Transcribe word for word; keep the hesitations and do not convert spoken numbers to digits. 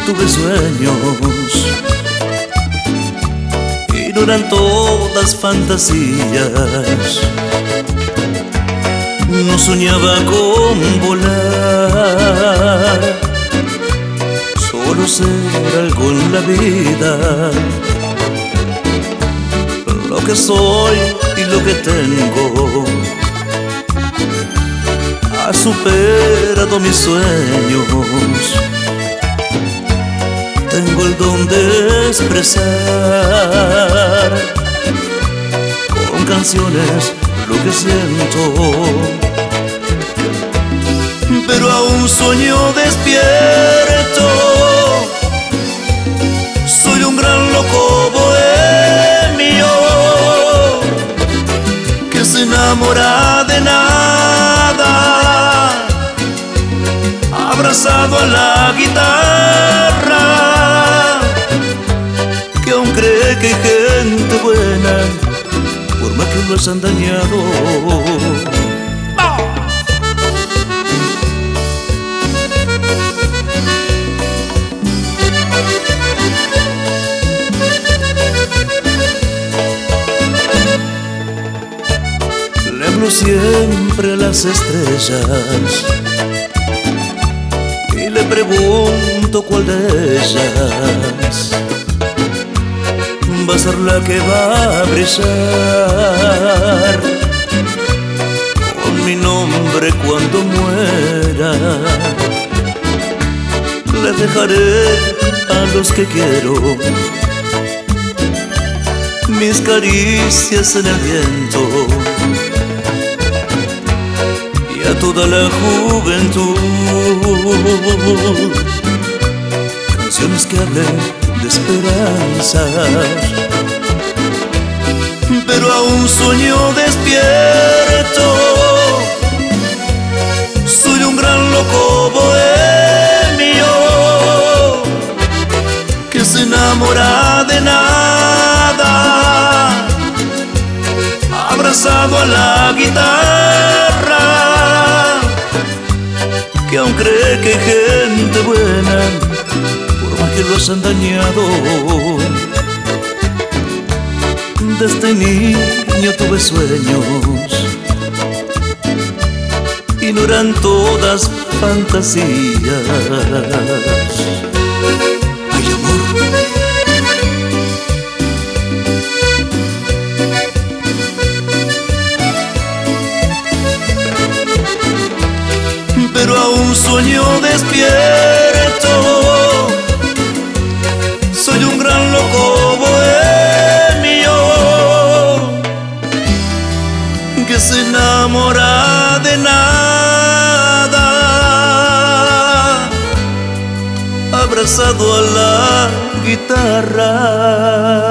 tuve sueños y no eran todas fantasías. No soñaba con volar, solo ser algo en la vida. Lo que soy y lo que tengo ha superado mis sueños. Tengo el don de expresar con canciones lo que siento, pero aún sueño despierto. Soy un gran loco bohemio que se enamora de nada, abrazado a la guitarra, que aún cree que hay gente buena por más que los han dañado. Le hablo siempre a las estrellas y le pregunto cuál de ellas va a ser la que va a brillar con mi nombre cuando muera. Le dejaré a los que quiero mis caricias en el viento, y a toda la juventud canciones que hablen de esperanzas. Pero aún sueño despierto. Soy un gran loco bohemio que se enamora de nada, abrazado a la guitarra, que aún cree que hay gente buena por más que los han dañado. Desde niño tuve sueños y no eran todas fantasías. Ay, amor, pero aún sueño despierto. Soy un gran loco bohemio que se enamora de nada, abrazado a la guitarra.